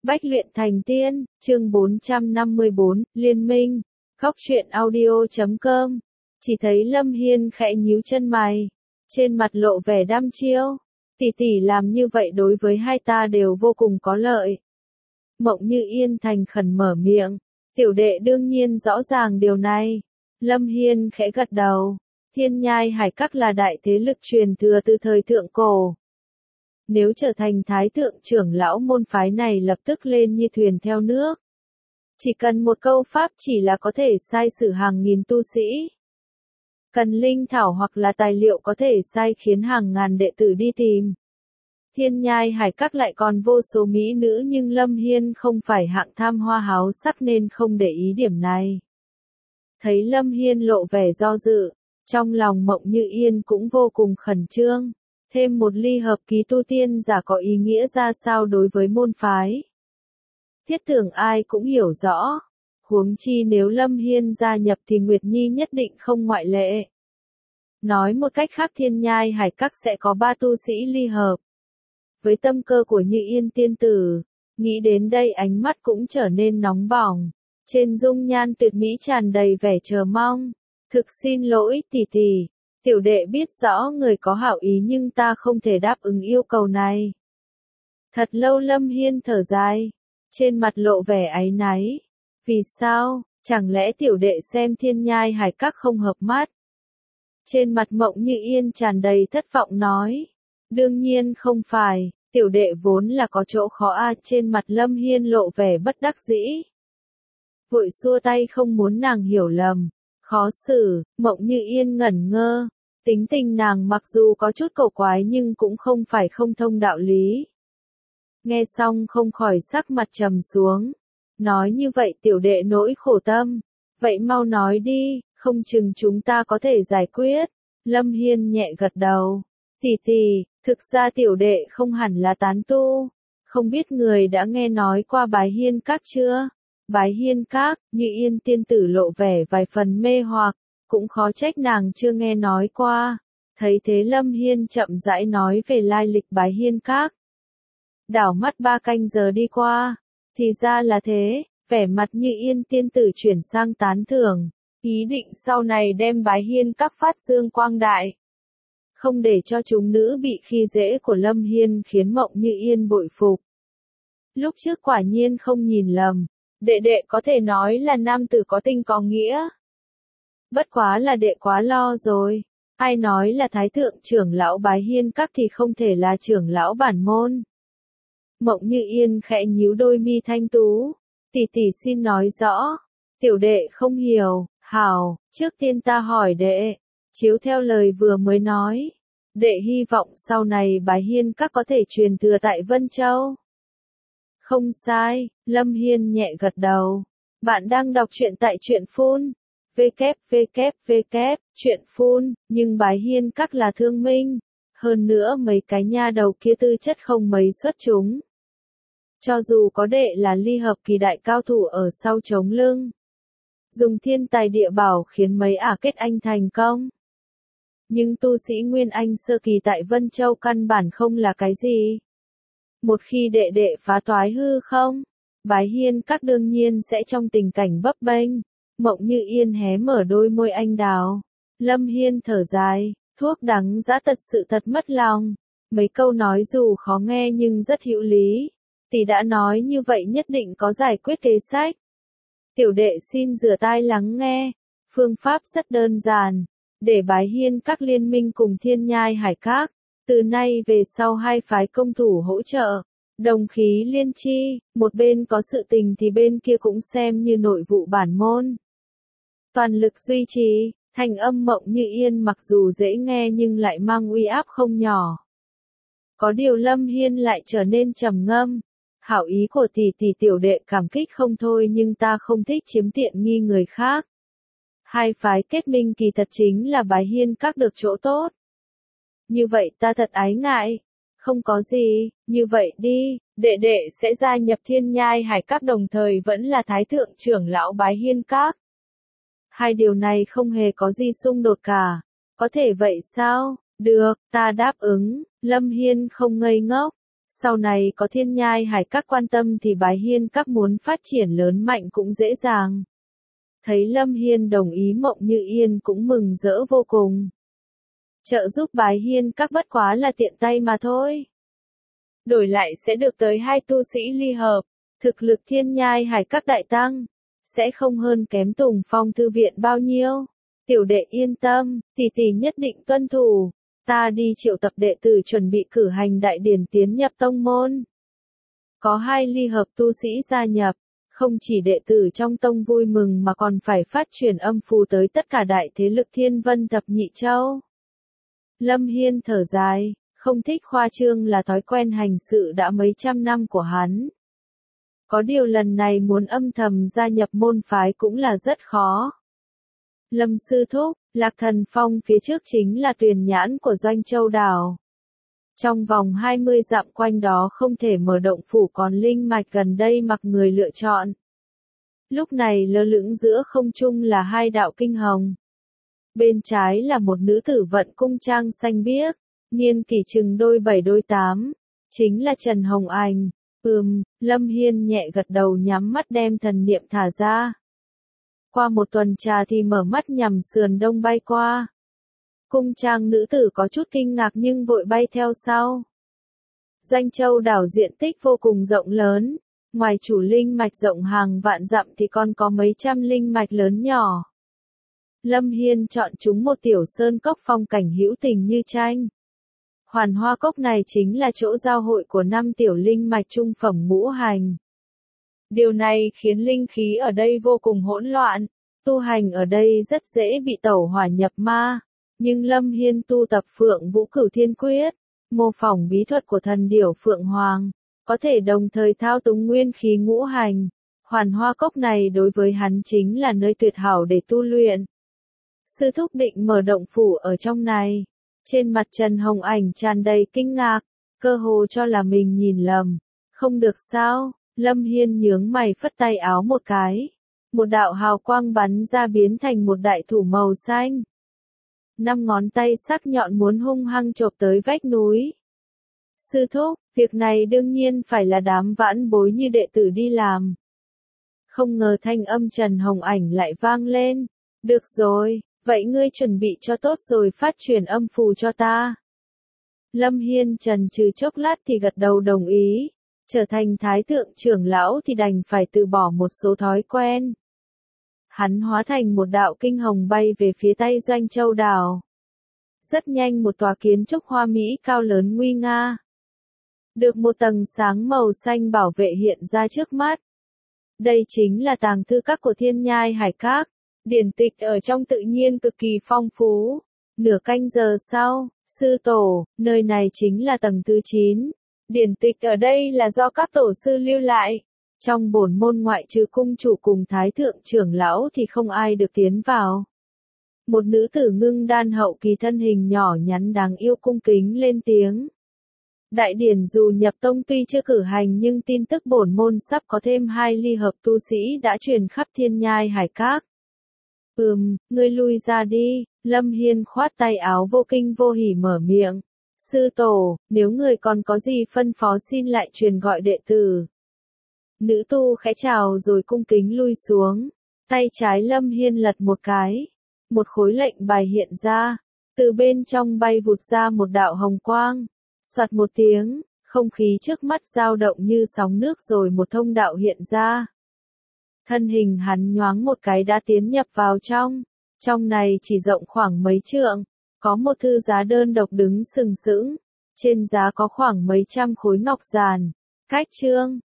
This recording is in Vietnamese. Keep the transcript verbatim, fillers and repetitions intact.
Bách luyện thành tiên, chương bốn trăm năm mươi bốn, Liên minh, Góc truyện audio chấm com. Chỉ thấy Lâm Hiên khẽ nhíu chân mày, trên mặt lộ vẻ đăm chiêu. Tỷ tỷ làm như vậy đối với hai ta đều vô cùng có lợi. Mộng Như Yên thành khẩn mở miệng, tiểu đệ đương nhiên rõ ràng điều này. Lâm Hiên khẽ gật đầu, Thiên Nhai Hải Các là đại thế lực truyền thừa từ thời thượng cổ. Nếu trở thành thái thượng trưởng lão môn phái này lập tức lên như thuyền theo nước. Chỉ cần một câu pháp chỉ là có thể sai sử hàng nghìn tu sĩ. Cần linh thảo hoặc là tài liệu có thể sai khiến hàng ngàn đệ tử đi tìm. Thiên Nhai Hải Các lại còn vô số mỹ nữ nhưng Lâm Hiên không phải hạng tham hoa háo sắc nên không để ý điểm này. Thấy Lâm Hiên lộ vẻ do dự, trong lòng Mộng Như Yên cũng vô cùng khẩn trương. Thêm một ly hợp ký tu tiên giả có ý nghĩa ra sao đối với môn phái. Thiết tưởng ai cũng hiểu rõ. Huống chi nếu Lâm Hiên gia nhập thì Nguyệt Nhi nhất định không ngoại lệ. Nói một cách khác Thiên Nhai Hải Các sẽ có ba tu sĩ ly hợp. Với tâm cơ của Như Yên tiên tử, nghĩ đến đây ánh mắt cũng trở nên nóng bỏng. Trên dung nhan tuyệt mỹ tràn đầy vẻ chờ mong. Thực xin lỗi tỷ tỷ. Tiểu đệ biết rõ người có hảo ý nhưng ta không thể đáp ứng yêu cầu này. Thật lâu Lâm Hiên thở dài, trên mặt lộ vẻ áy náy. Vì sao, chẳng lẽ tiểu đệ xem Thiên Nhai Hải Các không hợp mắt? Trên mặt Mộng Như Yên tràn đầy thất vọng nói. Đương nhiên không phải, tiểu đệ vốn là có chỗ khó a. Trên mặt Lâm Hiên lộ vẻ bất đắc dĩ. Vội xua tay không muốn nàng hiểu lầm. Khó xử, Mộng Như Yên ngẩn ngơ. Tính tình nàng mặc dù có chút cổ quái nhưng cũng không phải không thông đạo lý. Nghe xong không khỏi sắc mặt trầm xuống. Nói như vậy tiểu đệ nỗi khổ tâm. Vậy mau nói đi, không chừng chúng ta có thể giải quyết. Lâm Hiên nhẹ gật đầu. Tỷ tỷ, thực ra tiểu đệ không hẳn là tán tu. Không biết người đã nghe nói qua Bái Hiên Các chưa? Bái Hiên Các, Như Yên tiên tử lộ vẻ vài phần mê hoặc. Cũng khó trách nàng chưa nghe nói qua. Thấy thế Lâm Hiên chậm rãi nói về lai lịch Bái Hiên Các. Đảo mắt ba canh giờ đi qua. Thì ra là thế, vẻ mặt Như Yên tiên tử chuyển sang tán thưởng. Ý định sau này đem Bái Hiên Các phát dương quang đại. Không để cho chúng nữ bị khi dễ của Lâm Hiên khiến Mộng Như Yên bội phục. Lúc trước quả nhiên không nhìn lầm. Đệ đệ có thể nói là nam tử có tình có nghĩa. Bất quá là đệ quá lo rồi. Ai nói là thái thượng trưởng lão Bái Hiên Các thì không thể là trưởng lão bản môn. Mộng Như Yên khẽ nhíu đôi mi thanh tú. Tỷ tỷ xin nói rõ. Tiểu đệ không hiểu. Hảo, trước tiên ta hỏi đệ. Chiếu theo lời vừa mới nói. Đệ hy vọng sau này Bái Hiên Các có thể truyền thừa tại Vân Châu. Không sai, Lâm Hiên nhẹ gật đầu. Bạn đang đọc truyện tại truyện phun. www, truyện phun, nhưng Bái Hiên Các là thương minh. Hơn nữa mấy cái nha đầu kia tư chất không mấy xuất chúng. Cho dù có đệ là ly hợp kỳ đại cao thủ ở sau chống lưng. Dùng thiên tài địa bảo khiến mấy ả kết anh thành công. Nhưng tu sĩ Nguyên Anh sơ kỳ tại Vân Châu căn bản không là cái gì. Một khi đệ đệ phá toái hư không, Bái Hiên Các đương nhiên sẽ trong tình cảnh bấp bênh. Mộng Như Yên hé mở đôi môi anh đào. Lâm Hiên thở dài, thuốc đắng dã thật sự thật mất lòng. Mấy câu nói dù khó nghe nhưng rất hữu lý. Tỷ đã nói như vậy nhất định có giải quyết kế sách. Tiểu đệ xin rửa tai lắng nghe. Phương pháp rất đơn giản. Để Bái Hiên Các liên minh cùng Thiên Nhai Hải Các. Từ nay về sau hai phái công thủ hỗ trợ. Đồng khí liên chi, một bên có sự tình thì bên kia cũng xem như nội vụ bản môn. Toàn lực duy trì, thành âm Mộng Như Yên mặc dù dễ nghe nhưng lại mang uy áp không nhỏ. Có điều Lâm Hiên lại trở nên trầm ngâm. Hảo ý của tỷ tỷ tiểu đệ cảm kích không thôi nhưng ta không thích chiếm tiện nghi người khác. Hai phái kết minh kỳ thật chính là Bái Hiên Các được chỗ tốt. Như vậy ta thật ái ngại. Không có gì, như vậy đi, đệ đệ sẽ gia nhập Thiên Nhai Hải Các đồng thời vẫn là thái thượng trưởng lão Bái Hiên Các. Hai điều này không hề có gì xung đột cả. Có thể vậy sao? Được, ta đáp ứng. Lâm Hiên không ngây ngốc. Sau này có Thiên Nhai Hải Các quan tâm thì Bái Hiên Các muốn phát triển lớn mạnh cũng dễ dàng. Thấy Lâm Hiên đồng ý, Mộng Như Yên cũng mừng rỡ vô cùng. Trợ giúp Bái Hiên Các bất quá là tiện tay mà thôi. Đổi lại sẽ được tới hai tu sĩ ly hợp, thực lực Thiên Nhai Hải Các đại tăng, sẽ không hơn kém Tùng Phong Thư Viện bao nhiêu. Tiểu đệ yên tâm, tỷ tỷ nhất định tuân thủ. Ta đi triệu tập đệ tử chuẩn bị cử hành đại điển tiến nhập tông môn. Có hai ly hợp tu sĩ gia nhập, không chỉ đệ tử trong tông vui mừng mà còn phải phát truyền âm phù tới tất cả đại thế lực Thiên Vân Thập Nhị Châu. Lâm Hiên thở dài, không thích khoa trương là thói quen hành sự đã mấy trăm năm của hắn. Có điều lần này muốn âm thầm gia nhập môn phái cũng là rất khó. Lâm sư thúc, Lạc Thần Phong phía trước chính là tuyền nhãn của Doanh Châu Đảo. Trong vòng hai mươi dặm quanh đó không thể mở động phủ, còn linh mạch gần đây mặc người lựa chọn. Lúc này lơ lửng giữa không trung là hai đạo kinh hồng. Bên trái là một nữ tử vận cung trang xanh biếc, niên kỷ chừng đôi bảy đôi tám, chính là Trần Hồng Ảnh. Ừm, Lâm Hiên nhẹ gật đầu, nhắm mắt đem thần niệm thả ra. Qua một tuần trà thì mở mắt nhằm sườn đông bay qua. Cung trang nữ tử có chút kinh ngạc nhưng vội bay theo sau. Doanh Châu Đảo diện tích vô cùng rộng lớn, ngoài chủ linh mạch rộng hàng vạn dặm thì còn có mấy trăm linh mạch lớn nhỏ. Lâm Hiên chọn chúng một tiểu sơn cốc phong cảnh hữu tình như tranh. Hoàn Hoa Cốc này chính là chỗ giao hội của năm tiểu linh mạch trung phẩm ngũ hành. Điều này khiến linh khí ở đây vô cùng hỗn loạn, tu hành ở đây rất dễ bị tẩu hỏa nhập ma, nhưng Lâm Hiên tu tập Phượng Vũ Cửu Thiên Quyết, mô phỏng bí thuật của thần điểu Phượng Hoàng, có thể đồng thời thao túng nguyên khí ngũ hành. Hoàn Hoa Cốc này đối với hắn chính là nơi tuyệt hảo để tu luyện. Sư thúc định mở động phủ ở trong này. Trên mặt Trần Hồng Ảnh tràn đầy kinh ngạc, cơ hồ cho là mình nhìn lầm. Không được sao? Lâm Hiên nhướng mày phất tay áo một cái. Một đạo hào quang bắn ra biến thành một đại thủ màu xanh. Năm ngón tay sắc nhọn muốn hung hăng chộp tới vách núi. Sư thúc, việc này đương nhiên phải là đám vãn bối như đệ tử đi làm. Không ngờ thanh âm Trần Hồng Ảnh lại vang lên. Được rồi, vậy ngươi chuẩn bị cho tốt rồi phát truyền âm phù cho ta. Lâm Hiên trần trừ chốc lát thì gật đầu đồng ý. Trở thành thái thượng trưởng lão thì đành phải từ bỏ một số thói quen. Hắn hóa thành một đạo kinh hồng bay về phía tây Doanh Châu Đảo. Rất nhanh một tòa kiến trúc hoa mỹ cao lớn nguy nga. Được một tầng sáng màu xanh bảo vệ hiện ra trước mắt. Đây chính là tàng thư các của Thiên Nhai Hải Các. Điển tịch ở trong tự nhiên cực kỳ phong phú. Nửa canh giờ sau, sư tổ, nơi này chính là tầng thứ chín. Điển tịch ở đây là do các tổ sư lưu lại. Trong bổn môn ngoại trừ cung chủ cùng thái thượng trưởng lão thì không ai được tiến vào. Một nữ tử ngưng đan hậu kỳ thân hình nhỏ nhắn đáng yêu cung kính lên tiếng. Đại điển dù nhập tông tuy chưa cử hành nhưng tin tức bổn môn sắp có thêm hai ly hợp tu sĩ đã truyền khắp Thiên Nhai Hải Các. Ừm, ngươi lui ra đi. Lâm Hiên khoát tay áo vô kinh vô hỉ mở miệng. Sư tổ, nếu người còn có gì phân phó xin lại truyền gọi đệ tử. Nữ tu khẽ chào rồi cung kính lui xuống. Tay trái Lâm Hiên lật một cái. Một khối lệnh bài hiện ra. Từ bên trong bay vụt ra một đạo hồng quang. Soạt một tiếng, không khí trước mắt dao động như sóng nước rồi một thông đạo hiện ra. Thân hình hắn nhoáng một cái đã tiến nhập vào trong. Trong này chỉ rộng khoảng mấy trượng. Có một thư giá đơn độc đứng sừng sững. Trên giá có khoảng mấy trăm khối ngọc giản. Cách chương,